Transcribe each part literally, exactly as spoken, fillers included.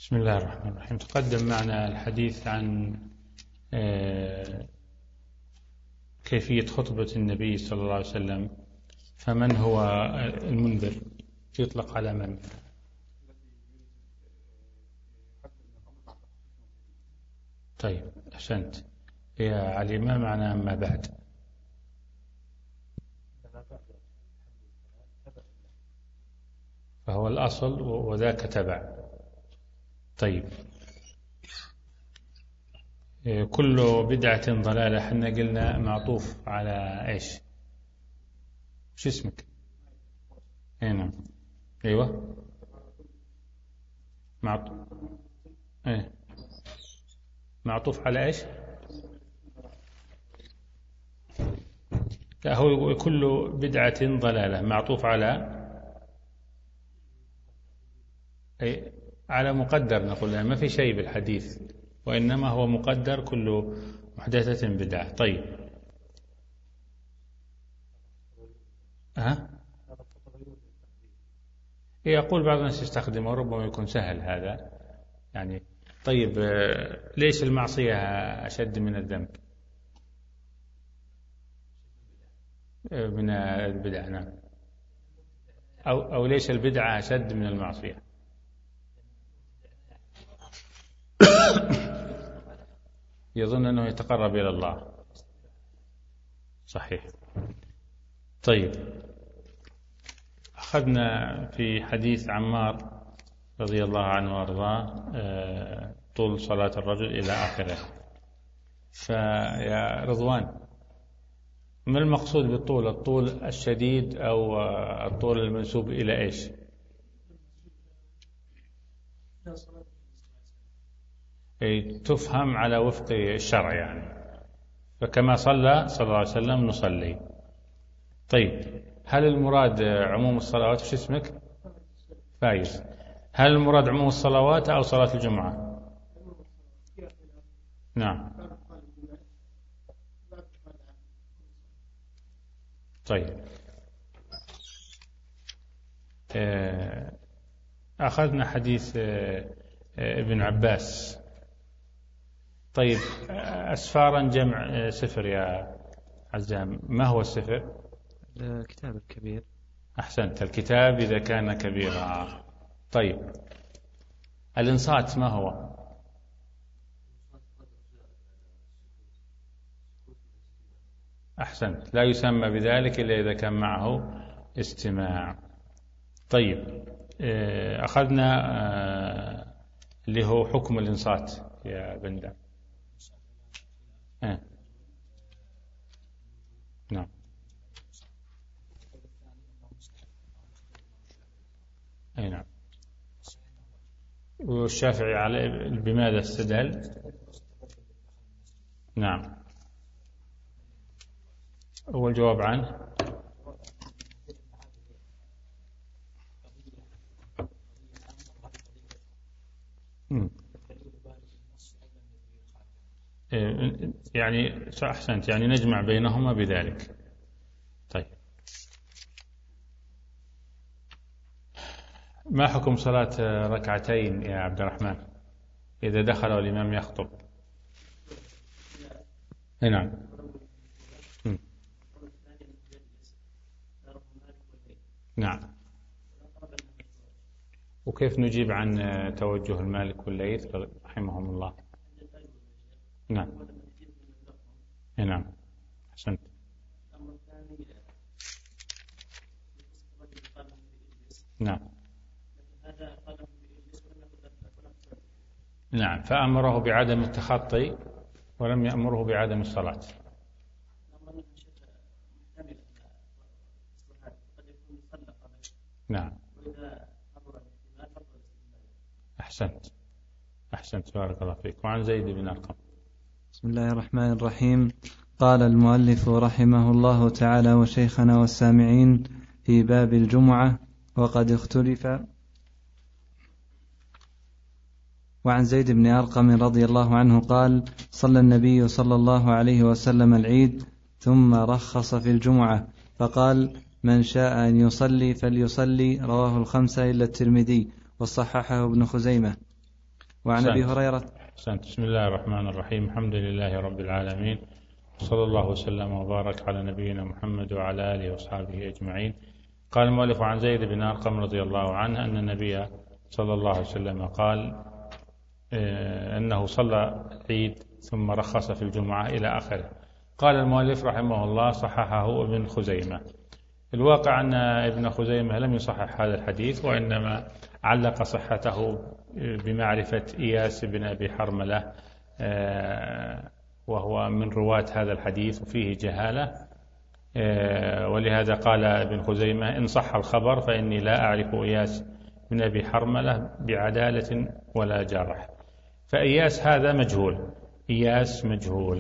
بسم الله الرحمن الرحيم. تقدم معنا الحديث عن كيفية خطبة النبي صلى الله عليه وسلم، فمن هو المنذر؟ يطلق على من؟ طيب أحسنت يا علي. ما معنى ما بعد؟ فهو الأصل وذاك تبع. طيب، كل بدعة ضلالة، حنا قلنا معطوف على إيش؟ شو اسمك؟ هنا أيوة معطوف. إيه معطوف على إيش؟ لا، هو كل بدعة ضلالة معطوف على أي على مقدر، نقول ما في شيء بالحديث، وإنما هو مقدر كل محدثة بدعة. طيب ها يقول بعض الناس يستخدمه، ربما يكون سهل هذا يعني. طيب ليش المعصية أشد من الذنب من البدعة؟ نعم. أو, أو ليش البدعة أشد من المعصية؟ يظن أنه يتقرب إلى الله. صحيح. طيب، أخذنا في حديث عمار رضي الله عنه وارضاه طول صلاة الرجل إلى آخره. فيا رضوان، ما المقصود بالطول؟ الطول الشديد أو الطول المنسوب إلى إيش؟ أي تفهم على وفق الشرع يعني، فكما صلى صلى الله عليه وسلم نصلي. طيب، هل المراد عموم الصلوات؟ وش اسمك؟ فايز. هل المراد عموم الصلوات أو صلاة الجمعة؟ نعم. طيب، أخذنا حديث ابن عباس. طيب، أسفارا جمع سفر يا عزام، ما هو السفر؟ الكتاب الكبير. أحسنت، الكتاب إذا كان كبيرا. طيب، الإنصات ما هو؟ أحسنت، لا يسمى بذلك إلا إذا كان معه استماع. طيب، أخذنا اللي هو حكم الإنصات يا بندر. آه. نعم. أي نعم. والشافعي على بماذا استدل؟ نعم. هو الجواب عنه يعني أحسنت، يعني نجمع بينهما بذلك. طيب، ما حكم صلاة ركعتين يا عبد الرحمن إذا دخل والإمام يخطب؟ نعم. نعم. وكيف نجيب عن توجه المالك والليث رحمهم الله؟ نعم. نعم. أحسنت. نعم. نعم، فأمره بعدم التخطي ولم يأمره بعدم الصلاة. نعم. أحسنت. أحسنت، بارك الله فيك. وعن زيد بن أرقم. بسم الله الرحمن الرحيم. قال المؤلف رحمه الله تعالى: وشيخنا والسامعين في باب الجمعة وقد اختلف. وعن زيد بن أرقم رضي الله عنه قال: صلى النبي صلى الله عليه وسلم العيد ثم رخص في الجمعة فقال: من شاء أن يصلي فليصلي. رواه الخمسة إلا الترمذي وصححه ابن خزيمة. وعن أبي هريرة. بسم الله الرحمن الرحيم. الحمد لله رب العالمين، صلى الله وسلم وبارك على نبينا محمد وعلى آله وصحبه أجمعين. قال المؤلف عن زيد بن أرقم رضي الله عنه أن النبي صلى الله عليه وسلم قال أنه صلى العيد ثم رخص في الجمعة إلى آخره. قال المؤلف رحمه الله صححه ابن خزيمة. الواقع أن ابن خزيمة لم يصحح هذا الحديث، وإنما علق صحته بمعرفة إياس بن أبي حرملة وهو من رواة هذا الحديث وفيه جهالة، ولهذا قال ابن خزيمة إن صح الخبر فإني لا أعرف إياس بن أبي حرملة بعدالة ولا جرح. فإياس هذا مجهول، إياس مجهول،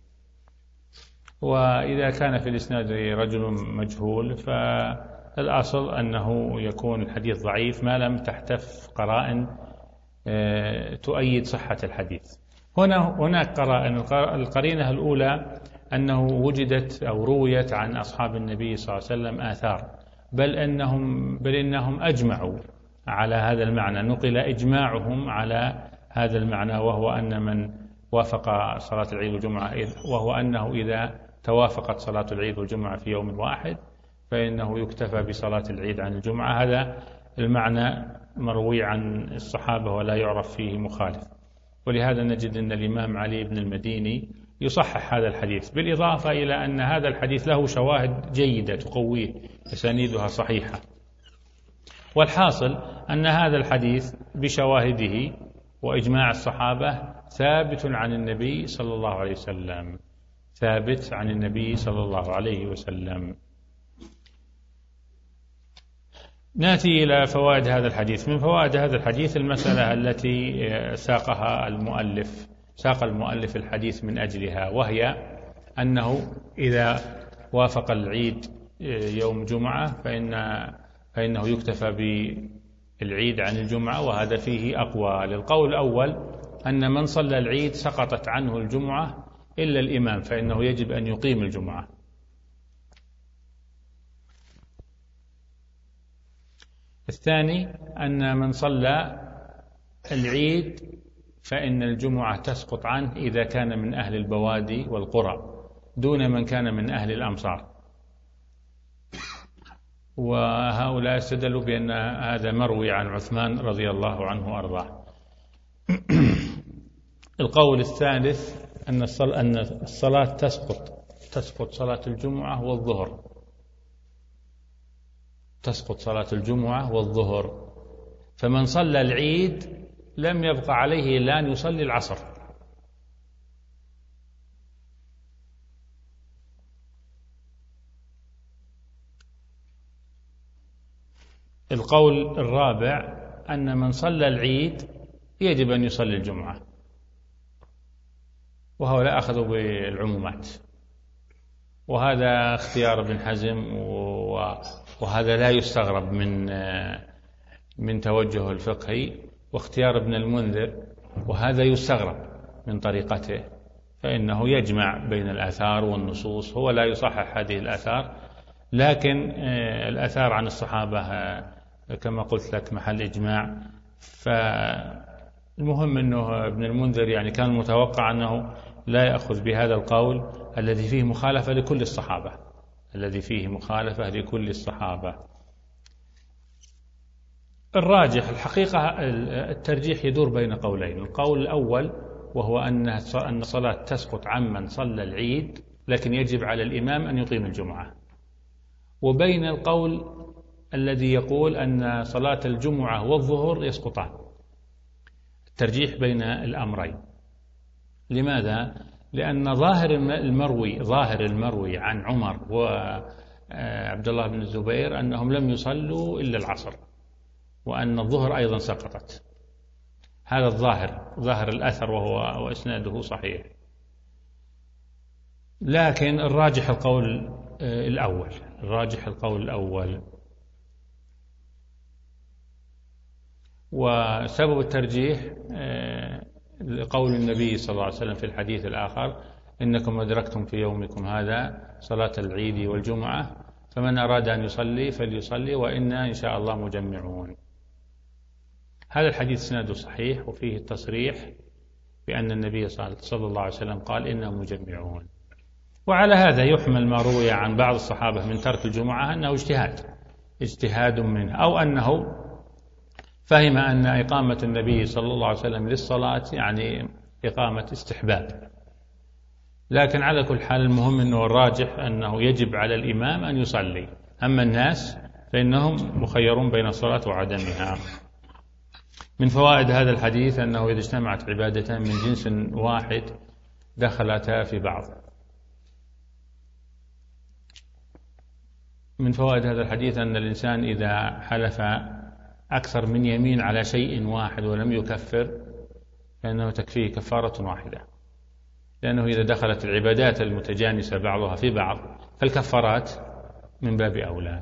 وإذا كان في الإسناد رجل مجهول فالأصل أنه يكون الحديث ضعيف ما لم تحتف قرائن تؤيد صحة الحديث. هنا هناك قرائن. القرينة الأولى أنه وجدت أو رويت عن أصحاب النبي صلى الله عليه وسلم آثار، بل أنهم بل إنهم أجمعوا على هذا المعنى، نقل إجماعهم على هذا المعنى، وهو أن من وافق صلاة العيد والجمعة وهو أنه إذا توافقت صلاة العيد والجمعة في يوم واحد فإنه يكتفى بصلاة العيد عن الجمعة. هذا المعنى مروي عن الصحابة ولا يعرف فيه مخالف، ولهذا نجد أن الإمام علي بن المديني يصحح هذا الحديث، بالإضافة إلى أن هذا الحديث له شواهد جيدة تقويه، أسانيدها صحيحة. والحاصل أن هذا الحديث بشواهده وإجماع الصحابة ثابت عن النبي صلى الله عليه وسلم، ثابت عن النبي صلى الله عليه وسلم. نأتي إلى فوائد هذا الحديث. من فوائد هذا الحديث المسألة التي ساقها المؤلف ساق المؤلف الحديث من أجلها، وهي أنه إذا وافق العيد يوم جمعة فإن فإنه يكتفى بالعيد عن الجمعة، وهذا فيه أقوى. للقول الأول أن من صلى العيد سقطت عنه الجمعة إلا الإمام، فإنه يجب أن يقيم الجمعة. الثاني أن من صلى العيد فإن الجمعة تسقط عنه إذا كان من أهل البوادي والقرى دون من كان من أهل الأمصار، وهؤلاء استدلوا بأن هذا مروي عن عثمان رضي الله عنه وأرضاه. القول الثالث أن الصلاة تسقط تسقط صلاة الجمعة والظهر تسقط صلاة الجمعة والظهر فمن صلى العيد لم يبقى عليه إلا أن يصلي العصر. القول الرابع أن من صلى العيد يجب أن يصلي الجمعة، وهؤلاء أخذوا بالعمومات، وهذا اختيار ابن حزم، وهذا لا يستغرب من من توجهه الفقهي، واختيار ابن المنذر، وهذا يستغرب من طريقته، فإنه يجمع بين الآثار والنصوص. هو لا يصحح هذه الآثار، لكن الآثار عن الصحابة كما قلت لك محل إجماع. فالمهم أنه ابن المنذر يعني كان متوقع أنه لا يأخذ بهذا القول الذي فيه مخالفة لكل الصحابة الذي فيه مخالفة لكل الصحابة. الراجح الحقيقة الترجيح يدور بين قولين. القول الأول وهو أن أن الصلاة تسقط عمن صلى العيد، لكن يجب على الإمام أن يقيم الجمعة، وبين القول الذي يقول أن صلاة الجمعة والظهر يسقطان. الترجيح بين الأمرين. لماذا؟ لأن ظاهر المروي ظاهر المروي عن عمر وعبد الله بن الزبير أنهم لم يصلوا إلا العصر، وأن الظهر أيضا سقطت. هذا الظاهر ظاهر الأثر، وهو وإسناده صحيح. لكن الراجح القول الأول الراجح القول الأول وسبب الترجيح قول النبي صلى الله عليه وسلم في الحديث الآخر: إنكم أدركتم في يومكم هذا صلاة العيد والجمعة، فمن أراد أن يصلي فليصلي، وإنا إن شاء الله مجمعون. هذا الحديث سنده صحيح وفيه التصريح بأن النبي صلى الله عليه وسلم قال إنهم مجمعون. وعلى هذا يحمل ما روي عن بعض الصحابة من ترك الجمعة أنه اجتهاد اجتهاد منه، أو أنه فهم أن إقامة النبي صلى الله عليه وسلم للصلاة يعني إقامة استحباب. لكن على كل حال المهم أنه الراجح أنه يجب على الإمام أن يصلي، أما الناس فإنهم مخيرون بين الصلاة وعدمها. من فوائد هذا الحديث أنه إذا اجتمعت عبادتان من جنس واحد دخلتا في بعض. من فوائد هذا الحديث أن الإنسان إذا حلف أكثر من يمين على شيء واحد ولم يكفر فإنه تكفيه كفارة واحدة، لأنه إذا دخلت العبادات المتجانسة بعضها في بعض فالكفارات من باب أولى.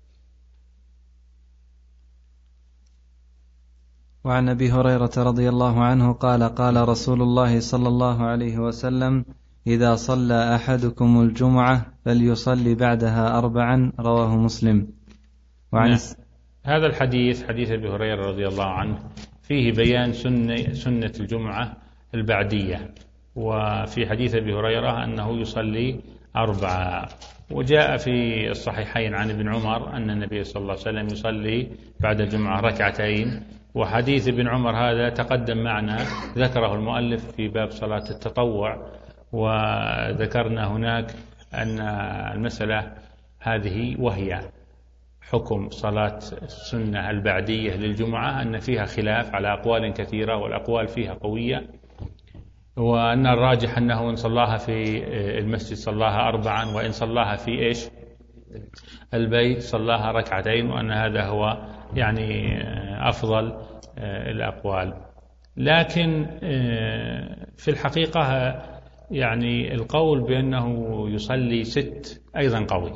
وعن أبي هريرة رضي الله عنه قال قال رسول الله صلى الله عليه وسلم: إذا صلى أحدكم الجمعة فليصلي بعدها أربعا، رواه مسلم. وعن نعم. هذا الحديث حديث أبي هريرة رضي الله عنه فيه بيان سنة, سنة الجمعة البعدية، وفي حديث أبي هريرة أنه يصلي أربعة. وجاء في الصحيحين عن ابن عمر أن النبي صلى الله عليه وسلم يصلي بعد الجمعة ركعتين. وحديث ابن عمر هذا تقدم معنا، ذكره المؤلف في باب صلاة التطوع، وذكرنا هناك أن المسألة هذه وهي حكم صلاة السنة البعدية للجمعة أن فيها خلاف على أقوال كثيرة، والأقوال فيها قوية، وأن الراجح أنه إن صلاها في المسجد صلاها أربعا، وإن صلاها في إيش البيت صلاها ركعتين، وأن هذا هو يعني أفضل الأقوال. لكن في الحقيقة يعني القول بأنه يصلي ست أيضا قوي،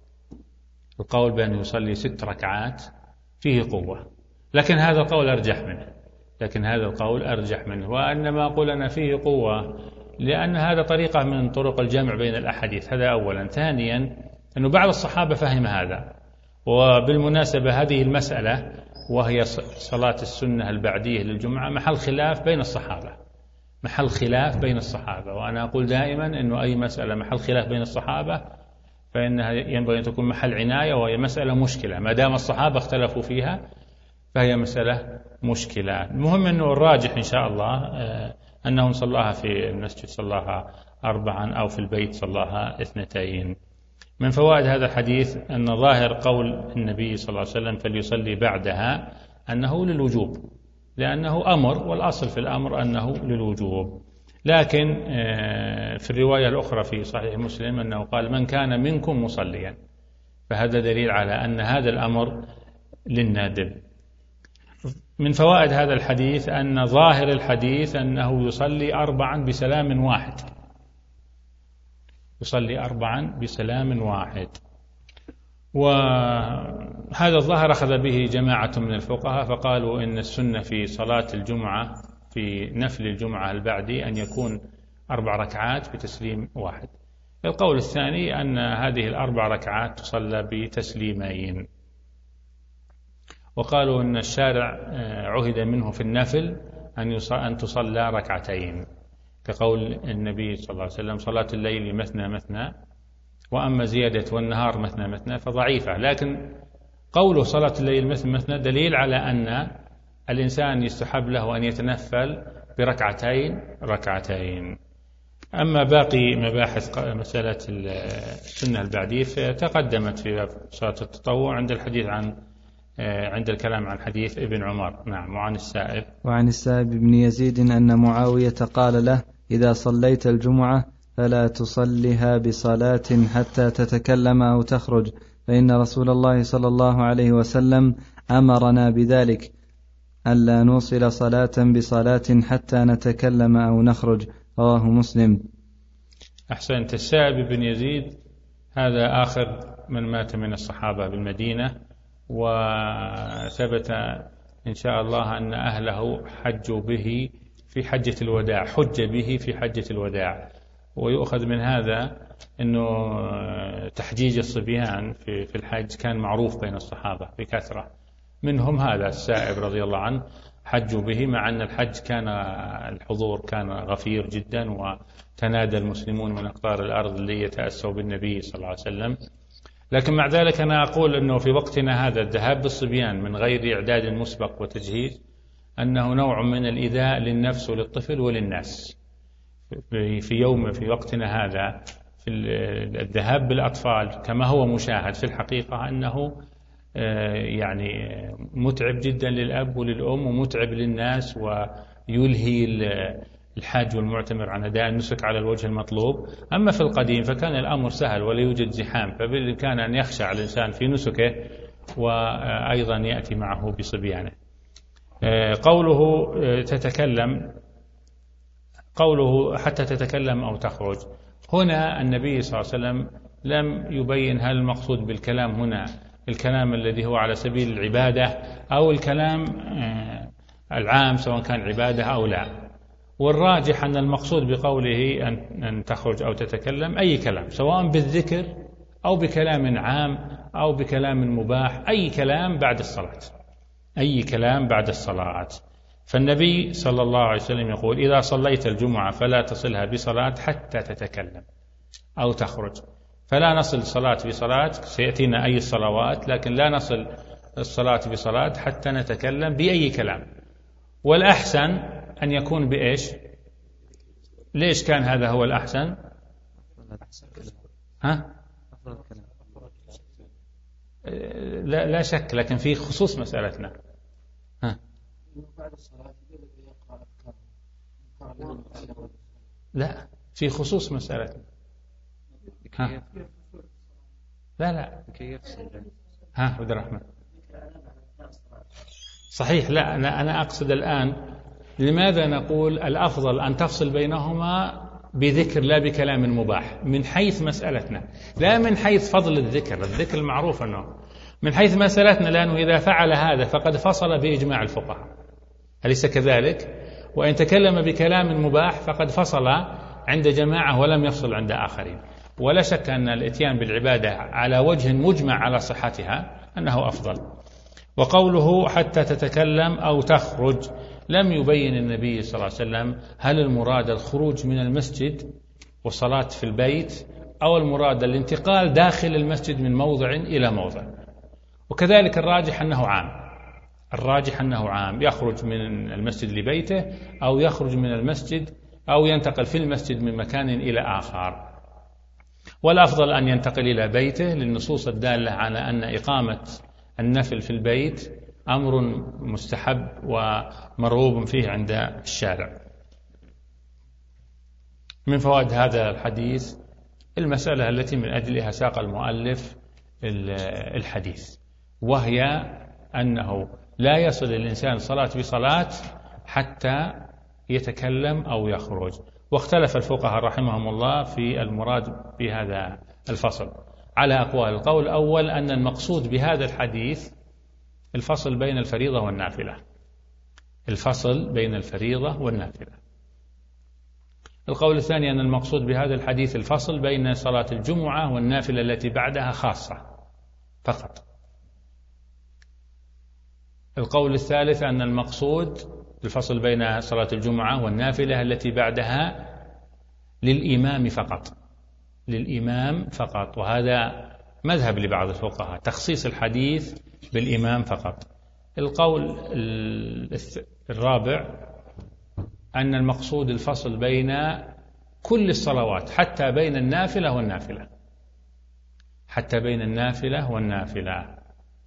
القول بأنه يصلي ست ركعات فيه قوة، لكن هذا القول أرجح منه لكن هذا القول أرجح منه وأنما أقول أنا فيه قوة لأن هذا طريقة من طرق الجمع بين الأحاديث، هذا أولا. ثانيا أنه بعض الصحابة فهم هذا. وبالمناسبة هذه المسألة وهي صلاة السنة البعدية للجمعة محل خلاف بين الصحابة محل خلاف بين الصحابة وأنا أقول دائما أنه أي مسألة محل خلاف بين الصحابة فإنها ينبغي أن تكون محل عناية، وهي مسألة مشكلة ما دام الصحابة اختلفوا فيها فهي مسألة مشكلة. المهم أنه الراجح إن شاء الله أنه صلاها في المسجد صلاها أربعا، أو في البيت صلاها اثنتين. من فوائد هذا الحديث أن ظاهر قول النبي صلى الله عليه وسلم فليصلي بعدها أنه للوجوب، لأنه أمر، والأصل في الأمر أنه للوجوب. لكن في الرواية الأخرى في صحيح مسلم أنه قال من كان منكم مصليا، فهذا دليل على أن هذا الأمر للنادب. من فوائد هذا الحديث أن ظاهر الحديث أنه يصلي أربعا بسلام واحد يصلي أربعا بسلام واحد وهذا الظاهر أخذ به جماعة من الفقهاء، فقالوا إن السنة في صلاة الجمعة في نفل الجمعة البعدي أن يكون أربع ركعات بتسليم واحد. القول الثاني أن هذه الأربع ركعات تصلى بتسليمين، وقالوا أن الشارع عهد منه في النفل أن تصلى ركعتين، كقول النبي صلى الله عليه وسلم صلاة الليل مثنى مثنى، وأما زيادة والنهار مثنى مثنى فضعيفة. لكن قوله صلاة الليل مثنى مثنى دليل على أن الإنسان يستحب له أن يتنفل بركعتين ركعتين. أما باقي مباحث مسألة السنة البعدية فتقدمت في صلاة التطوع عند الحديث عن عند الكلام عن حديث ابن عمر. نعم. وعن السائب وعن السائب بن يزيد أن معاوية قال له إذا صليت الجمعة فلا تصلها بصلاة حتى تتكلم أو تخرج، فإن رسول الله صلى الله عليه وسلم أمرنا بذلك، ألا نوصل صلاة بصلاة حتى نتكلم أو نخرج، رواه مسلم. أحسنت. السائب بن يزيد هذا آخر من مات من الصحابة بالمدينة، وثبت إن شاء الله أن أهله حجوا به في حجة الوداع حج به في حجة الوداع. ويؤخذ من هذا أنه تحجيج الصبيان في الحج كان معروف بين الصحابة بكثرة، منهم هذا السائب رضي الله عنه. حجوا به، مع أن الحج كان الحضور كان غفير جدا، وتنادى المسلمون من أقطار الأرض اللي يتأسوا بالنبي صلى الله عليه وسلم. لكن مع ذلك أنا أقول أنه في وقتنا هذا الذهاب بالصبيان من غير إعداد مسبق وتجهيز أنه نوع من الإيذاء للنفس وللطفل وللناس. في يوم في وقتنا هذا في الذهاب بالأطفال كما هو مشاهد في الحقيقة أنه يعني متعب جدا للأب وللأم ومتعب للناس، ويلهي الحاج والمعتمر عن أداء النسك على الوجه المطلوب. أما في القديم فكان الأمر سهل ولا يوجد زحام، فبالإمكان أن يخشع الإنسان في نسكه وأيضا يأتي معه بصبيانه. قوله تتكلم، قوله حتى تتكلم أو تخرج، هنا النبي صلى الله عليه وسلم لم يبين هل المقصود بالكلام هنا الكلام الذي هو على سبيل العبادة أو الكلام العام سواء كان عبادة أو لا. والراجح أن المقصود بقوله أن تخرج أو تتكلم أي كلام، سواء بالذكر أو بكلام عام أو بكلام مباح، أي كلام بعد الصلاة، أي كلام بعد الصلاة. فالنبي صلى الله عليه وسلم يقول: إذا صليت الجمعة فلا تصلها بصلاة حتى تتكلم أو تخرج. فلا نصل صلاة بصلاة، سيأتينا أي الصلوات، لكن لا نصل الصلاة بصلاة حتى نتكلم بأي كلام. والأحسن أن يكون بإيش؟ ليش كان هذا هو الأحسن؟ ها؟ لا, لا شك، لكن في خصوص مسألتنا. ها؟ لا، في خصوص مسألتنا. ها؟ لا لا ها عبد الرحمن صحيح. لا أنا أنا أقصد الآن لماذا نقول الأفضل أن تفصل بينهما بذكر لا بكلام مباح، من حيث مسألتنا، لا من حيث فضل الذكر. الذكر المعروف أنه من حيث مسألتنا، لأنه إذا فعل هذا فقد فصل بإجماع الفقهاء، أليس كذلك؟ وإن تكلم بكلام مباح فقد فصل عند جماعة ولم يفصل عند آخرين. ولا شك أن الإتيان بالعبادة على وجه مجمع على صحتها أنه أفضل. وقوله حتى تتكلم أو تخرج، لم يبين النبي صلى الله عليه وسلم هل المراد الخروج من المسجد والصلاة في البيت، أو المراد الانتقال داخل المسجد من موضع إلى موضع. وكذلك الراجح أنه عام، الراجح أنه عام، يخرج من المسجد لبيته أو يخرج من المسجد أو ينتقل في المسجد من مكان إلى آخر. والأفضل أن ينتقل إلى بيته للنصوص الدالة على أن إقامة النفل في البيت أمر مستحب ومرغوب فيه عند الشارع. من فوائد هذا الحديث المسألة التي من أجلها ساق المؤلف الحديث، وهي أنه لا يصل الإنسان صلاة بصلاة حتى يتكلم أو يخرج. واختلف الفقهاء رحمهم الله في المراد بهذا الفصل على أقوال. القول الأول أن المقصود بهذا الحديث الفصل بين الفريضة والنافلة، الفصل بين الفريضة والنافلة. القول الثاني أن المقصود بهذا الحديث الفصل بين صلاة الجمعة والنافلة التي بعدها خاصة فقط. القول الثالث أن المقصود الفصل بين صلاة الجمعة والنافلة التي بعدها للإمام فقط، للإمام فقط. وهذا مذهب لبعض الفقهاء، تخصيص الحديث بالإمام فقط. القول الرابع أن المقصود الفصل بين كل الصلوات حتى بين النافلة والنافلة، حتى بين النافلة والنافلة.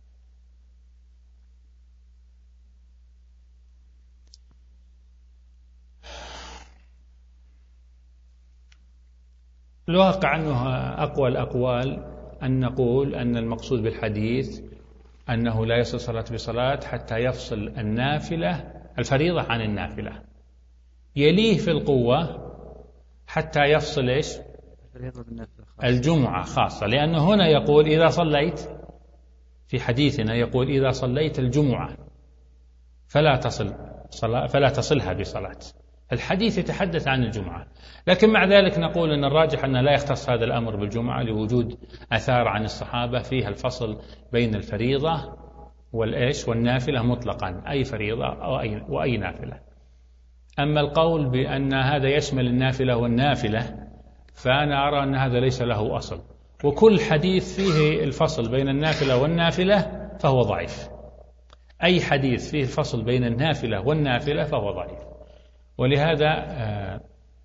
الواقع أنه أقوى الأقوال أن نقول أن المقصود بالحديث أنه لا يصل صلاة بصلاة حتى يفصل النافلة الفريضة عن النافلة، يليه في القوة حتى يفصل إيش؟ الجمعة خاصة، لأنه هنا يقول إذا صليت، في حديثنا يقول إذا صليت الجمعة فلا تصل صلاة فلا تصلها بصلاة. الحديث يتحدث عن الجمعة، لكن مع ذلك نقول أن الراجح أن لا يختص هذا الأمر بالجمعة لوجود آثار عن الصحابة فيها الفصل بين الفريضة والإيش والنافلة مطلقا، أي فريضة أو أي وأي نافلة. أما القول بأن هذا يشمل النافلة والنافلة فأنا أرى أن هذا ليس له أصل، وكل حديث فيه الفصل بين النافلة والنافلة فهو ضعيف. أي حديث فيه الفصل بين النافلة والنافلة فهو ضعيف. ولهذا آآ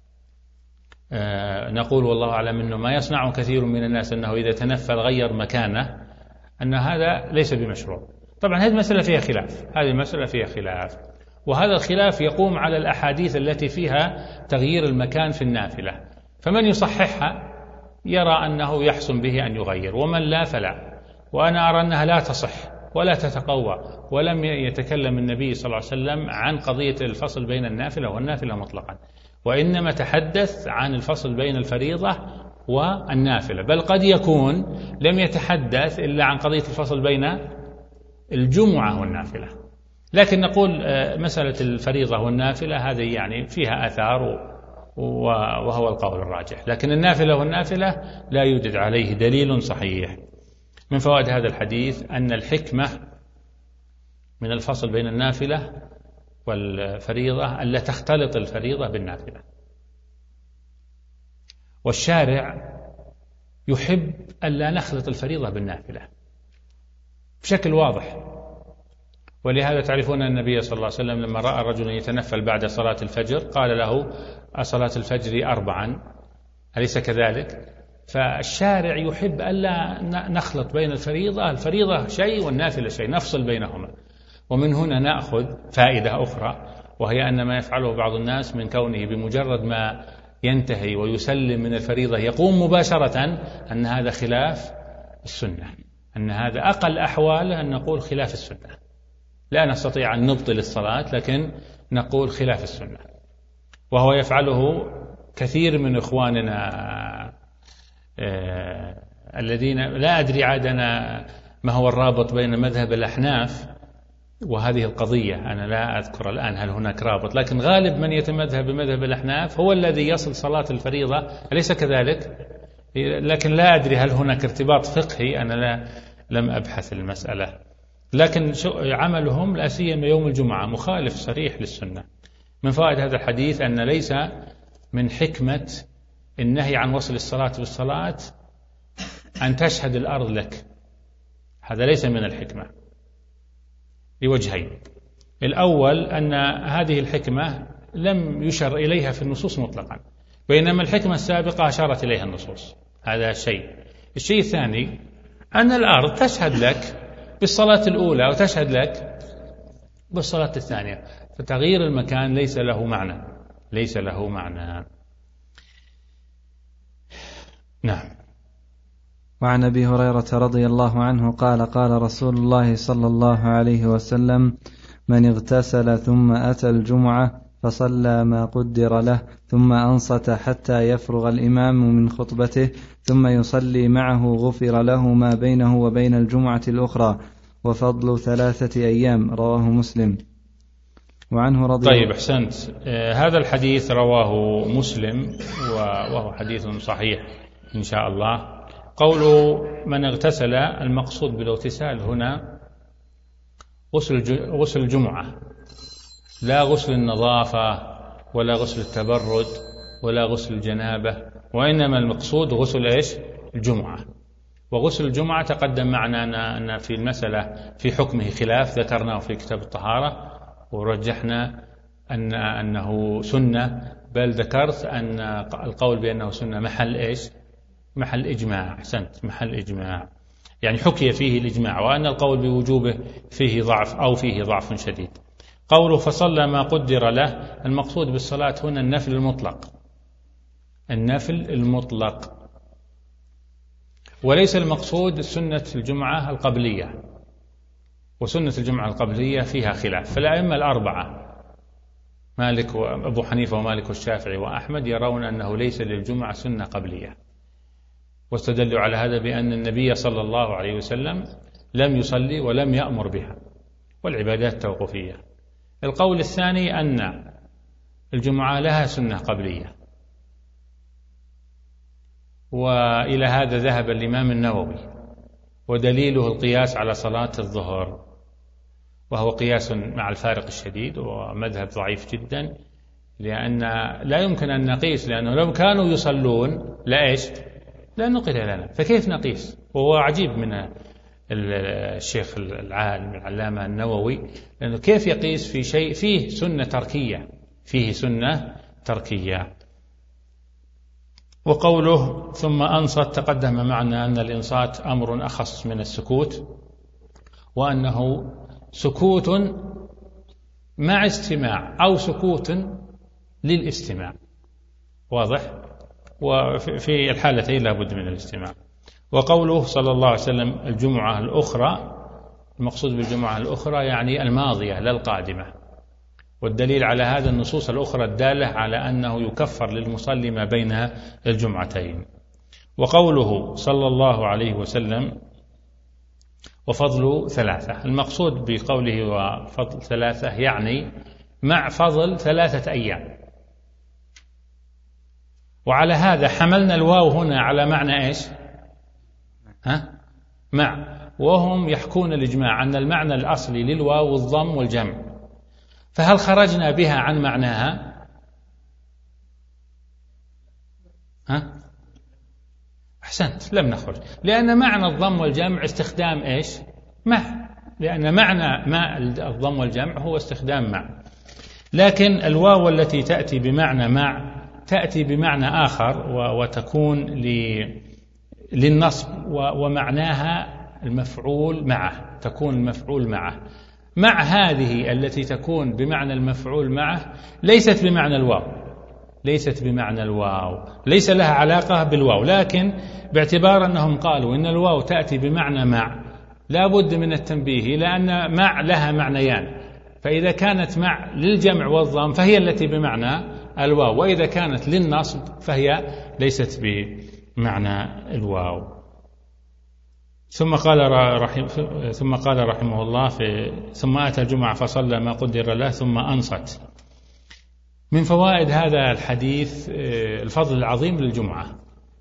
آآ نقول والله أعلم أنه ما يصنع كثير من الناس أنه إذا تنفل غير مكانه، أن هذا ليس بمشروع. طبعا هذه المسألة فيها خلاف، هذه المسألة فيها خلاف، وهذا الخلاف يقوم على الأحاديث التي فيها تغيير المكان في النافلة، فمن يصححها يرى أنه يحسن به أن يغير، ومن لا فلا. وأنا أرى أنها لا تصح ولا تتقوى، ولم يتكلم النبي صلى الله عليه وسلم عن قضية الفصل بين النافلة والنافلة مطلقا، وإنما تحدث عن الفصل بين الفريضة والنافلة، بل قد يكون لم يتحدث إلا عن قضية الفصل بين الجمعة والنافلة. لكن نقول مسألة الفريضة والنافلة هذه يعني فيها آثار وهو القول الراجح، لكن النافلة والنافلة لا يوجد عليه دليل صحيح. من فوائد هذا الحديث أن الحكمة من الفصل بين النافلة والفريضة ألا تختلط الفريضة بالنافلة، والشارع يحب ألا نخلط الفريضة بالنافلة بشكل واضح. ولهذا تعرفون أن النبي صلى الله عليه وسلم لما رأى رجلا يتنفل بعد صلاة الفجر قال له: أصلاة الفجر أربعا، أليس كذلك؟ فالشارع يحب ألا نخلط بين الفريضة الفريضة شيء والنافلة شيء، نفصل بينهما. ومن هنا نأخذ فائدة أخرى، وهي أن ما يفعله بعض الناس من كونه بمجرد ما ينتهي ويسلم من الفريضة يقوم مباشرة، أن هذا خلاف السنة، أن هذا أقل أحواله أن نقول خلاف السنة. لا نستطيع أن نبطل الصلاة، لكن نقول خلاف السنة. وهو يفعله كثير من إخواننا آه الذين لا أدري عادنا ما هو الرابط بين مذهب الأحناف وهذه القضية، أنا لا أذكر الآن هل هناك رابط، لكن غالب من يتمذهب بمذهب الأحناف هو الذي يصل صلاة الفريضة، أليس كذلك؟ لكن لا أدري هل هناك ارتباط فقهي، أنا لا لم أبحث المسألة، لكن عملهم لا سيما يوم الجمعة مخالف صريح للسنة. من فوائد هذا الحديث أن ليس من حكمة النهي عن وصل الصلاة بالصلاة أن تشهد الأرض لك، هذا ليس من الحكمة لوجهين. الأول أن هذه الحكمة لم يشر إليها في النصوص مطلقا، بينما الحكمة السابقة أشارت إليها النصوص، هذا شيء. الشيء الثاني أن الأرض تشهد لك بالصلاة الأولى وتشهد لك بالصلاة الثانية، فتغيير المكان ليس له معنى، ليس له معنى. نعم. وعن أبي هريرة رضي الله عنه قال: قال رسول الله صلى الله عليه وسلم: من اغتسل ثم أتى الجمعة فصلى ما قدر له ثم أنصت حتى يفرغ الإمام من خطبته ثم يصلي معه غفر له ما بينه وبين الجمعة الأخرى وفضل ثلاثة أيام. رواه مسلم. وعنه رضي طيب أحسنت. آه هذا الحديث رواه مسلم وهو حديث صحيح إن شاء الله. قوله من اغتسل، المقصود بالاغتسال هنا غسل غسل الجمعة، لا غسل النظافة ولا غسل التبرد ولا غسل الجنابة، وإنما المقصود غسل إيش؟ الجمعة. وغسل الجمعة تقدم معنا أن في المسألة في حكمه خلاف، ذكرناه في كتاب الطهارة ورجحنا أن أنه سنة، بل ذكرت أن القول بأنه سنة محل إيش؟ محل إجماع. أحسنت، محل إجماع، يعني حكي فيه الإجماع، وأن القول بوجوبه فيه ضعف أو فيه ضعف شديد. قوله فصلى ما قدر له، المقصود بالصلاة هنا النفل المطلق، النفل المطلق، وليس المقصود سنة الجمعة القبلية، وسنة الجمعة القبلية فيها خلاف. فالأئمة الأربعة مالك وأبو حنيفة ومالك والشافعي وأحمد يرون أنه ليس للجمعة سنة قبلية، واستدلوا على هذا بأن النبي صلى الله عليه وسلم لم يصلي ولم يأمر بها، والعبادات توقفية. القول الثاني أن الجمعة لها سنة قبلية، وإلى هذا ذهب الإمام النووي، ودليله القياس على صلاة الظهر، وهو قياس مع الفارق الشديد ومذهب ضعيف جدا، لأن لا يمكن أن نقيس، لأنه لو كانوا يصلون لا إيش لا نقل لنا، فكيف نقيس؟ وهو عجيب من الشيخ العالم العلامة النووي، لأنه كيف يقيس في شيء فيه سنة تركية فيه سنة تركية. وقوله ثم أنصت، تقدم معنا أن الإنصات أمر أخص من السكوت، وأنه سكوت مع استماع أو سكوت للاستماع، واضح؟ وفي الحالتين لا بد من الاستماع. وقوله صلى الله عليه وسلم الجمعة الأخرى، المقصود بالجمعة الأخرى يعني الماضية لا القادمة، والدليل على هذا النصوص الأخرى الدالة على أنه يكفر للمصلي ما بين الجمعتين. وقوله صلى الله عليه وسلم وفضل ثلاثة، المقصود بقوله وفضل ثلاثة يعني مع فضل ثلاثة أيام، وعلى هذا حملنا الواو هنا على معنى إيش؟ ها؟ مع، وهم يحكون الإجماع أن المعنى الأصلي للواو الضم والجمع، فهل خرجنا بها عن معناها؟ ها؟ أحسنت، لم نخرج، لأن معنى الضم والجمع استخدام إيش؟ مع، لأن معنى ما الضم والجمع هو استخدام مع، لكن الواو التي تأتي بمعنى مع تأتي بمعنى آخر وتكون للنصب، ومعناها المفعول معه، تكون المفعول معه. مع هذه التي تكون بمعنى المفعول معه ليست بمعنى الواو، ليست بمعنى الواو، ليس لها علاقة بالواو، لكن باعتبار أنهم قالوا إن الواو تأتي بمعنى مع لا بد من التنبيه، لأن مع لها معنيان، فإذا كانت مع للجمع والضم فهي التي بمعنى الواو، وإذا كانت للنصب فهي ليست بمعنى الواو. ثم قال رحم ثم قال رحمه الله في ثم أتى الجمعة فصلى ما قدر له ثم أنصت. من فوائد هذا الحديث الفضل العظيم للجمعة،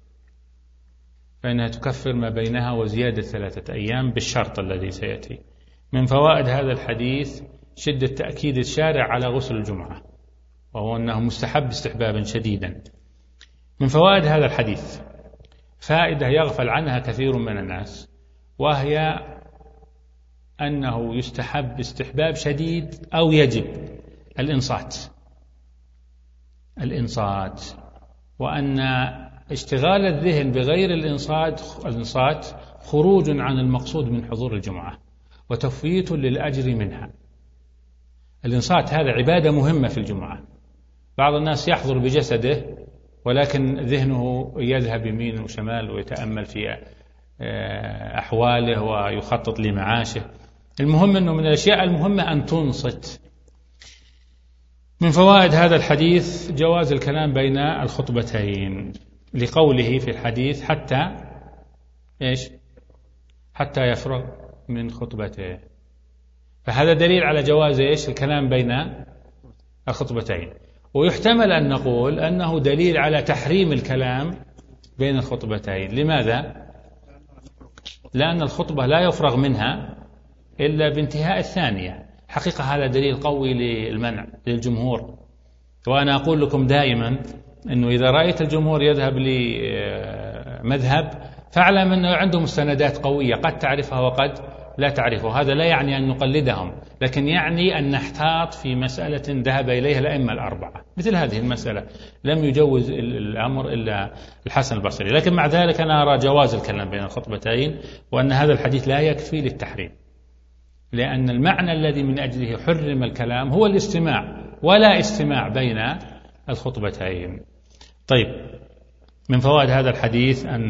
فإنها تكفر ما بينها وزيادة ثلاثة أيام بالشرط الذي سيأتي. من فوائد هذا الحديث شدة تأكيد الشارع على غسل الجمعة، وهو أنه مستحب استحبابا شديدا. من فوائد هذا الحديث فائدة يغفل عنها كثير من الناس، وهي أنه يستحب استحباب شديد أو يجب الإنصات الإنصات وأن اشتغال الذهن بغير الإنصات الإنصات خروج عن المقصود من حضور الجمعة وتفويت للأجر منها. الإنصات هذا عبادة مهمة في الجمعة. بعض الناس يحضر بجسده ولكن ذهنه يذهب يمين وشمال ويتأمل في أحواله ويخطط لمعاشه. المهم أنه من الأشياء المهمة أن تنصت. من فوائد هذا الحديث جواز الكلام بين الخطبتين، لقوله في الحديث حتى إيش؟ حتى يفرغ من خطبته، فهذا دليل على جواز إيش؟ الكلام بين الخطبتين. ويحتمل أن نقول أنه دليل على تحريم الكلام بين الخطبتين. لماذا؟ لأن الخطبة لا يفرغ منها إلا بانتهاء الثانية. حقيقة هذا دليل قوي للمنع للجمهور، وأنا أقول لكم دائما أنه إذا رأيت الجمهور يذهب لمذهب فاعلم أنه عنده مستندات قوية قد تعرفها وقد لا تعرفها. هذا لا يعني أن نقلدهم، لكن يعني أن نحتاط في مسألة ذهب إليها الأئمة الأربعة. مثل هذه المسألة لم يجوز الأمر إلا الحسن البصري، لكن مع ذلك أنا أرى جواز الكلام بين الخطبتين، وأن هذا الحديث لا يكفي للتحريم، لأن المعنى الذي من أجله حرم الكلام هو الاستماع، ولا استماع بين الخطبتين. طيب، من فوائد هذا الحديث أن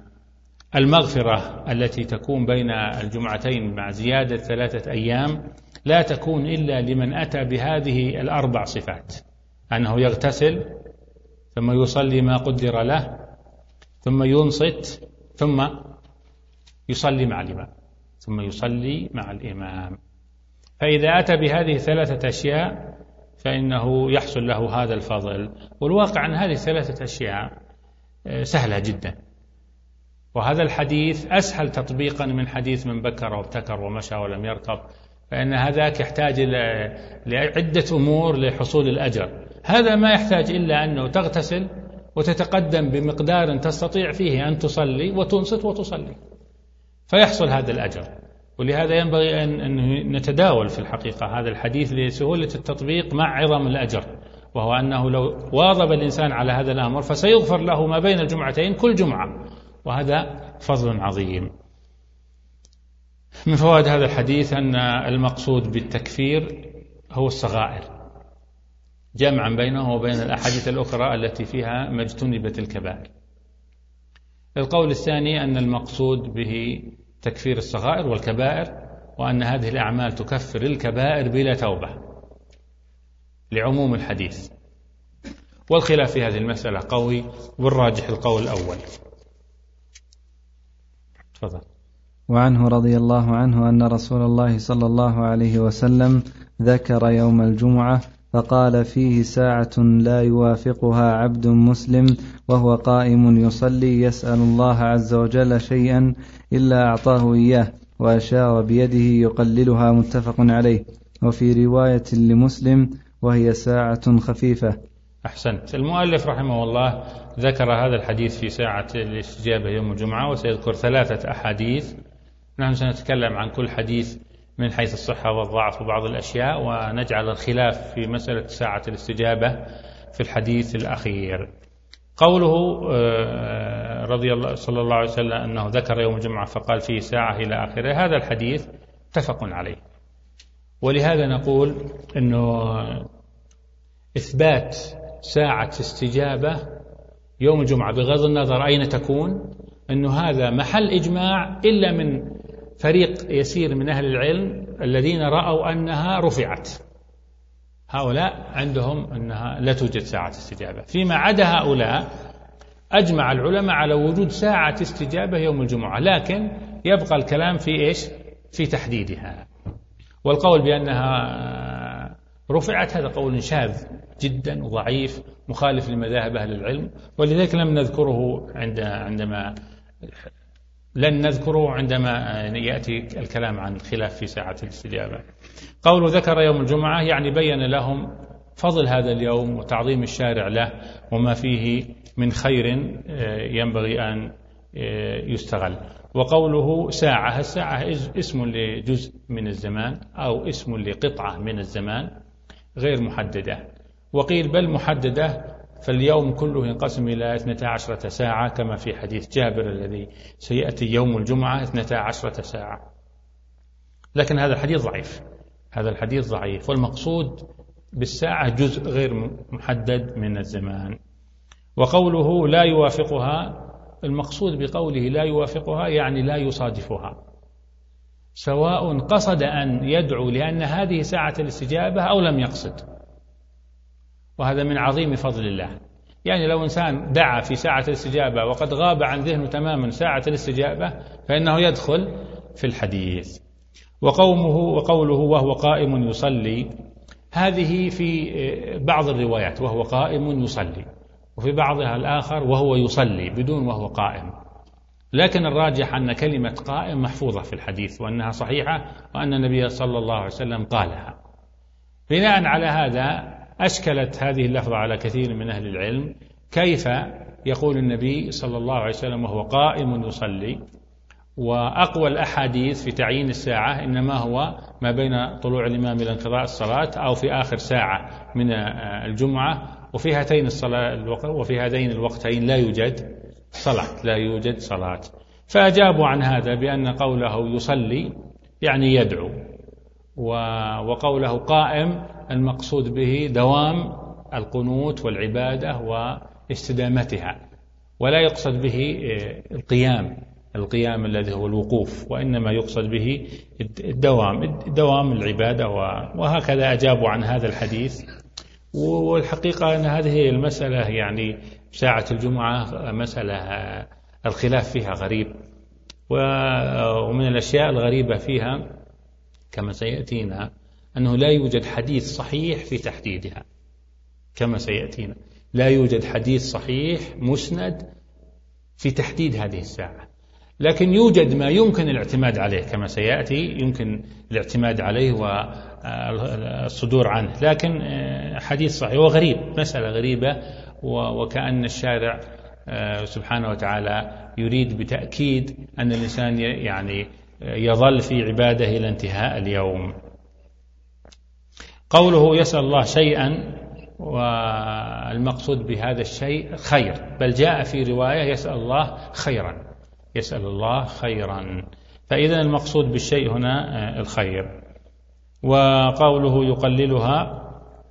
المغفرة التي تكون بين الجمعتين مع زيادة ثلاثة أيام لا تكون إلا لمن أتى بهذه الأربع صفات: أنه يغتسل، ثم يصلي ما قدر له، ثم ينصت، ثم يصلي مع الإمام ثم يصلي مع الإمام. فإذا أتى بهذه ثلاثة أشياء فإنه يحصل له هذا الفضل. والواقع أن هذه ثلاثة أشياء سهلة جدا، وهذا الحديث أسهل تطبيقا من حديث من بكر وابتكر ومشى ولم يركب، فإن هذاك يحتاج لعدة أمور لحصول الأجر. هذا ما يحتاج إلا أنه تغتسل وتتقدم بمقدار تستطيع فيه أن تصلي وتنصت وتصلي فيحصل هذا الأجر. ولهذا ينبغي أن نتداول في الحقيقة هذا الحديث لسهولة التطبيق مع عظم الأجر، وهو أنه لو واظب الإنسان على هذا الأمر فسيغفر له ما بين الجمعتين كل جمعة، وهذا فضل عظيم. من فوائد هذا الحديث أن المقصود بالتكفير هو الصغائر، جمعا بينه وبين الأحاديث الأخرى التي فيها ما اجتنبت الكبائر. القول الثاني أن المقصود به تكفير الصغائر والكبائر، وأن هذه الأعمال تكفر الكبائر بلا توبة لعموم الحديث. والخلاف في هذه المسألة قوي، والراجح القول الأول. تفضل. وعنه رضي الله عنه أن رسول الله صلى الله عليه وسلم ذكر يوم الجمعة فقال فيه ساعة لا يوافقها عبد مسلم وهو قائم يصلي يسأل الله عز وجل شيئا إلا أعطاه إياه، وأشار بيده يقللها، متفق عليه. وفي رواية لمسلم وهي ساعة خفيفة. أحسنت. المؤلف رحمه الله ذكر هذا الحديث في ساعة الاستجابة يوم الجمعة، وسيذكر ثلاثة أحاديث. نحن سنتكلم عن كل حديث من حيث الصحة والضعف وبعض الأشياء، ونجعل الخلاف في مسألة ساعة الاستجابة في الحديث الأخير. قوله رضي الله صلى الله عليه وسلم أنه ذكر يوم الجمعة فقال فيه ساعة إلى آخره، هذا الحديث متفق عليه. ولهذا نقول أنه إثبات ساعة استجابة يوم الجمعة بغض النظر أين تكون، أنه هذا محل إجماع إلا من فريق يسير من أهل العلم الذين رأوا أنها رفعت، هؤلاء عندهم أنها لا توجد ساعة استجابة. فيما عدا هؤلاء أجمع العلماء على وجود ساعة استجابة يوم الجمعة، لكن يبقى الكلام في إيش؟ في تحديدها. والقول بأنها رفعت هذا قول شاذ جدا وضعيف مخالف لمذاهب أهل العلم، ولذلك لم نذكره عند عندما لن نذكره عندما يأتي الكلام عن الخلاف في ساعة الاستجابة. قول ذكر يوم الجمعة يعني بين لهم فضل هذا اليوم وتعظيم الشارع له وما فيه من خير ينبغي أن يستغل. وقوله ساعة، الساعة اسم لجزء من الزمان أو اسم لقطعة من الزمان غير محددة، وقيل بل محددة، فاليوم كله ينقسم إلى اثنتا عشرة ساعة كما في حديث جابر الذي سيأتي يوم الجمعة اثنتا عشرة ساعة. لكن هذا الحديث ضعيف، هذا الحديث ضعيف، والمقصود بالساعة جزء غير محدد من الزمان. وقوله لا يوافقها، المقصود بقوله لا يوافقها يعني لا يصادفها، سواء قصد أن يدعو لأن هذه ساعة الاستجابة أو لم يقصد، وهذا من عظيم فضل الله. يعني لو إنسان دعا في ساعة الاستجابة وقد غاب عن ذهنه تماما ساعة الاستجابة فإنه يدخل في الحديث. وقومه وقوله وهو قائم يصلي، هذه في بعض الروايات وهو قائم يصلي، وفي بعضها الآخر وهو يصلي بدون وهو قائم، لكن الراجح أن كلمة قائم محفوظة في الحديث وأنها صحيحة وأن النبي صلى الله عليه وسلم قالها. بناء على هذا أشكلت هذه اللفظة على كثير من أهل العلم، كيف يقول النبي صلى الله عليه وسلم وهو قائم يصلي؟ وأقوى الأحاديث في تعيين الساعة إنما هو ما بين طلوع الإمام إلى انقضاء الصلاة أو في آخر ساعة من الجمعة، وفي هاتين الصلاة وفي هذين الوقتين لا يوجد صلاة لا يوجد صلاة. فأجابوا عن هذا بأن قوله يصلي يعني يدعو، وقوله قائم المقصود به دوام القنوت والعبادة واستدامتها، ولا يقصد به القيام القيام الذي هو الوقوف، وإنما يقصد به الدوام دوام العبادة. وهكذا أجابوا عن هذا الحديث. والحقيقة أن هذه المسألة يعني ساعة الجمعة مسألة الخلاف فيها غريب، ومن الأشياء الغريبة فيها كما سيأتينا أنه لا يوجد حديث صحيح في تحديدها، كما سيأتينا لا يوجد حديث صحيح مسند في تحديد هذه الساعة. لكن يوجد ما يمكن الاعتماد عليه كما سيأتي، يمكن الاعتماد عليه والصدور عنه، لكن حديث صحيح وغريب، مسألة غريبة، وكأن الشارع سبحانه وتعالى يريد بتأكيد أن الإنسان يعني يظل في عبادة إلى انتهاء اليوم. قوله يسأل الله شيئا، والمقصود بهذا الشيء خير، بل جاء في رواية يسأل الله خيرا، يسأل الله خيرا، فإذا المقصود بالشيء هنا الخير. وقوله يقللها،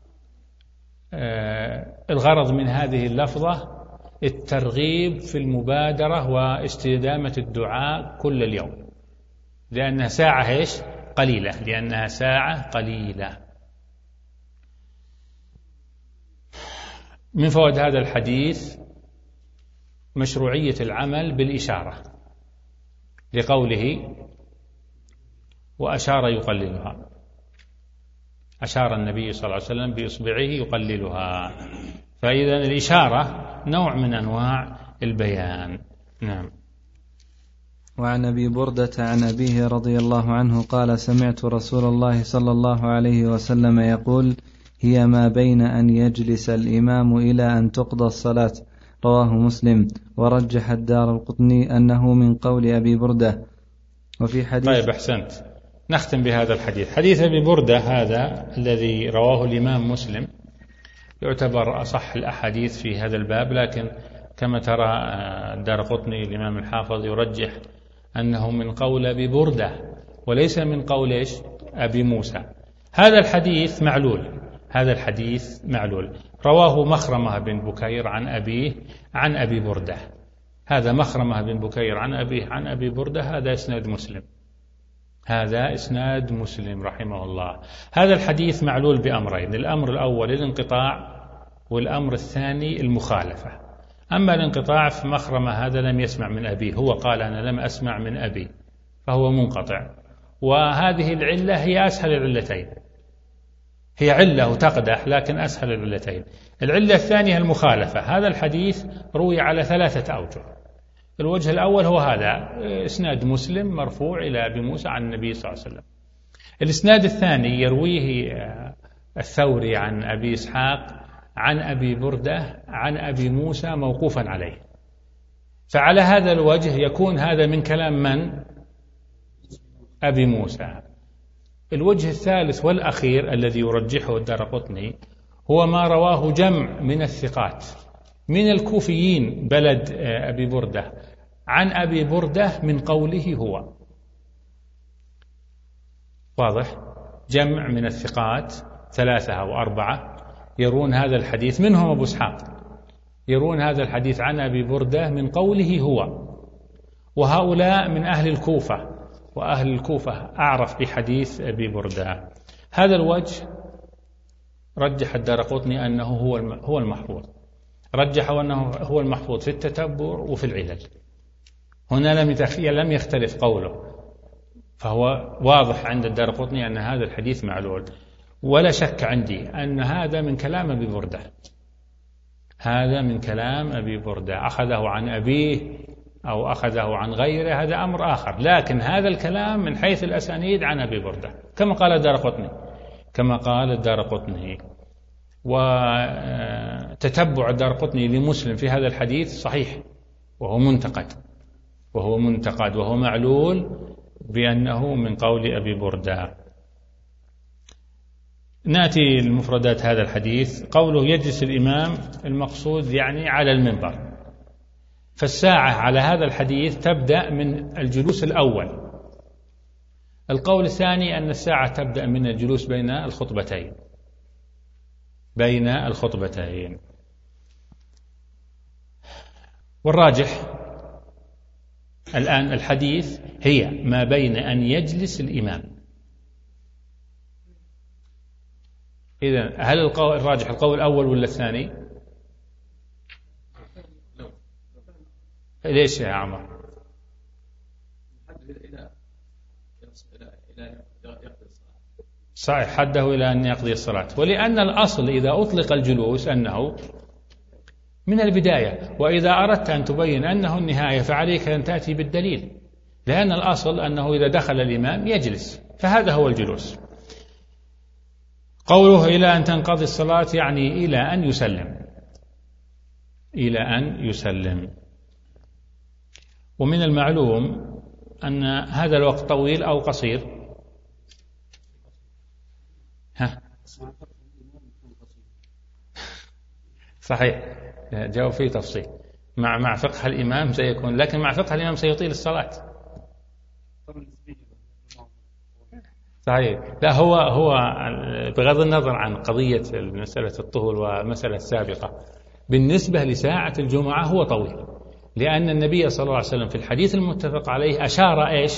الغرض من هذه اللفظة الترغيب في المبادرة واستدامة الدعاء كل اليوم، لأنها ساعة إيش؟ قليلة، لأنها ساعة قليلة. من فوائد هذا الحديث مشروعية العمل بالإشارة، لقوله وأشار يقللها، أشار النبي صلى الله عليه وسلم بإصبعه يقللها، فإذا الإشارة نوع من أنواع البيان. نعم. وعن أبي بردة عن أبيه رضي الله عنه قال: سمعت رسول الله صلى الله عليه وسلم يقول: هي ما بين أن يجلس الإمام إلى أن تقضى الصلاة. رواه مسلم. ورجح الدارقطني أنه من قول أبي بردة. وفي حديث طيب أحسنت، نختم بهذا الحديث. حديث أبي بردة هذا الذي رواه الإمام مسلم يعتبر أصح الأحاديث في هذا الباب، لكن كما ترى الدارقطني الإمام الحافظ يرجح أنه من قول أبي بردة وليس من قول إيش؟ أبي موسى. هذا الحديث معلول، هذا الحديث معلول، رواه مخرمة بن بكير عن أبيه عن أبي بردة. هذا مخرمة بن بكير عن أبيه عن أبي بردة، هذا إسناد مسلم، هذا إسناد مسلم رحمه الله. هذا الحديث معلول بأمرين: الأمر الأول الانقطاع، والأمر الثاني المخالفة. أما الانقطاع فمخرمة هذا لم يسمع من أبيه، هو قال أنا لم أسمع من أبي، فهو منقطع. وهذه العلة هي أسهل العلتين، هي علة وتقدح لكن أسهل العلتين. العلة الثانية المخالفة. هذا الحديث روي على ثلاثة أوجه. الوجه الأول هو هذا إسناد مسلم مرفوع إلى أبي موسى عن النبي صلى الله عليه وسلم. الإسناد الثاني يرويه الثوري عن أبي إسحاق عن أبي بردة عن أبي موسى موقوفا عليه، فعلى هذا الوجه يكون هذا من كلام من؟ أبي موسى. الوجه الثالث والأخير الذي يرجحه الدارقطني هو ما رواه جمع من الثقات من الكوفيين بلد أبي بردة عن أبي بردة من قوله هو. واضح؟ جمع من الثقات ثلاثة أو أربعة يرون هذا الحديث، منهم أبو إسحاق، يرون هذا الحديث عن أبي بردة من قوله هو، وهؤلاء من أهل الكوفة، وأهل الكوفة أعرف بحديث أبي بردة. هذا الوجه رجح الدارقطني أنه هو هو المحفوظ، رجحوا أنه هو المحفوظ في التتبع وفي العلل. هنا لم لم يختلف قوله، فهو واضح عند الدارقطني أن هذا الحديث معلول. ولا شك عندي أن هذا من كلام أبي بردة، هذا من كلام أبي بردة، أخذه عن أبيه أو أخذه عن غيره هذا أمر آخر، لكن هذا الكلام من حيث الأسانيد عن أبي بردة كما قال الدارقطني، كما قال الدارقطني. وتتبع الدارقطني لمسلم في هذا الحديث صحيح، وهو منتقد وهو منتقد وهو معلول بأنه من قول أبي بردة. نأتي لمفردات هذا الحديث. قوله يجلس الإمام، المقصود يعني على المنبر، فالساعة على هذا الحديث تبدأ من الجلوس الأول. القول الثاني أن الساعة تبدأ من الجلوس بين الخطبتين، بين الخطبتين. والراجح الآن الحديث هي ما بين أن يجلس الإمام. إذن هل القول الراجح القول الأول ولا الثاني؟ ليش يا عمر؟ صحيح، حده إلى أن يقضي الصلاة، ولأن الأصل إذا أطلق الجلوس أنه من البداية، وإذا أردت أن تبين أنه النهاية فعليك أن تأتي بالدليل. لأن الأصل أنه إذا دخل الإمام يجلس، فهذا هو الجلوس. قوله إلى أن تنقضي الصلاة يعني إلى أن يسلم، إلى أن يسلم. ومن المعلوم أن هذا الوقت طويل أو قصير؟ ها؟ صحيح، جاءوا فيه تفصيل. مع مع فقه الإمام سيكون، لكن مع فقه الإمام سيطيل الصلاة. صحيح. لا، هو هو بغض النظر عن قضية مسألة الطهور والمسألة السابقة، بالنسبة لساعة الجمعة هو طويل، لأن النبي صلى الله عليه وسلم في الحديث المتفق عليه أشار إيش؟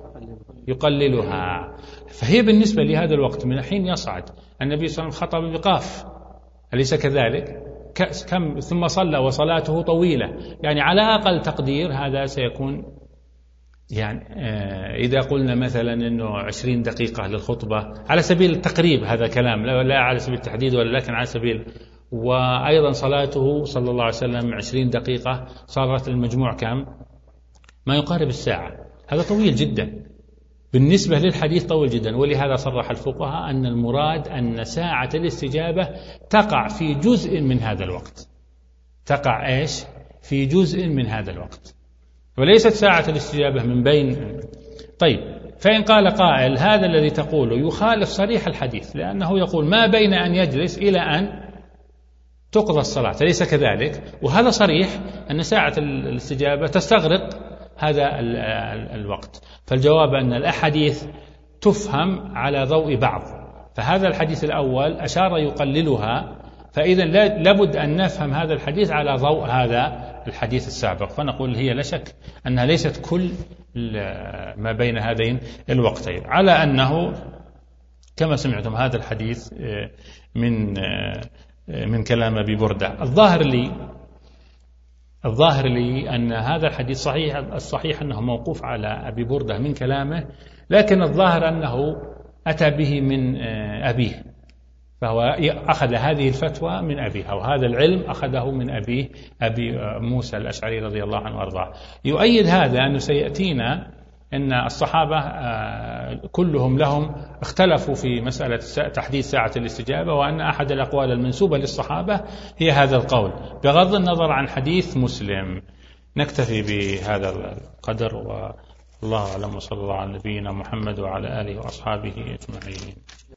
يقللها. فهي بالنسبة لهذا الوقت من حين يصعد النبي صلى الله عليه وسلم خطب بقاف، أليس كذلك؟ كم ثم صلى وصلاته طويلة، يعني على أقل تقدير هذا سيكون، يعني إذا قلنا مثلا أنه عشرين دقيقة للخطبة على سبيل التقريب، هذا كلام لا على سبيل التحديد ولا، لكن على سبيل، وأيضا صلاته صلى الله عليه وسلم عشرين دقيقة، صارت المجموع كم؟ ما يقارب الساعة. هذا طويل جدا بالنسبة للحديث، طويل جدا. ولهذا صرح الفقهاء أن المراد أن ساعة الاستجابة تقع في جزء من هذا الوقت، تقع إيش؟ في جزء من هذا الوقت، وليست ساعة الاستجابة من بين. طيب، فإن قال قائل هذا الذي تقوله يخالف صريح الحديث، لأنه يقول ما بين أن يجلس إلى أن تقضى الصلاة، أليس كذلك؟ وهذا صريح أن ساعة الاستجابة تستغرق هذا الوقت. فالجواب أن الأحاديث تفهم على ضوء بعض، فهذا الحديث الأول أشار يقللها، فإذا لابد أن نفهم هذا الحديث على ضوء هذا الحديث السابق، فنقول هي لا شك أنها ليست كل ما بين هذين الوقتين، على أنه كما سمعتم هذا الحديث من من كلام أبي بردة. الظاهر لي الظاهر لي أن هذا الحديث صحيح، الصحيح أنه موقوف على أبي بردة من كلامه، لكن الظاهر أنه أتى به من أبيه، فهو أخذ هذه الفتوى من أبيه، أو هذا العلم أخذه من أبيه، أبي موسى الأشعري رضي الله عنه وأرضاه. يؤيد هذا أنه سيأتينا أن الصحابة كلهم لهم اختلفوا في مسألة تحديد ساعة الاستجابة، وأن أحد الأقوال المنسوبة للصحابة هي هذا القول، بغض النظر عن حديث مسلم. نكتفي بهذا القدر، والله أعلم، وصلى الله على نبينا محمد وعلى آله وأصحابه أجمعين.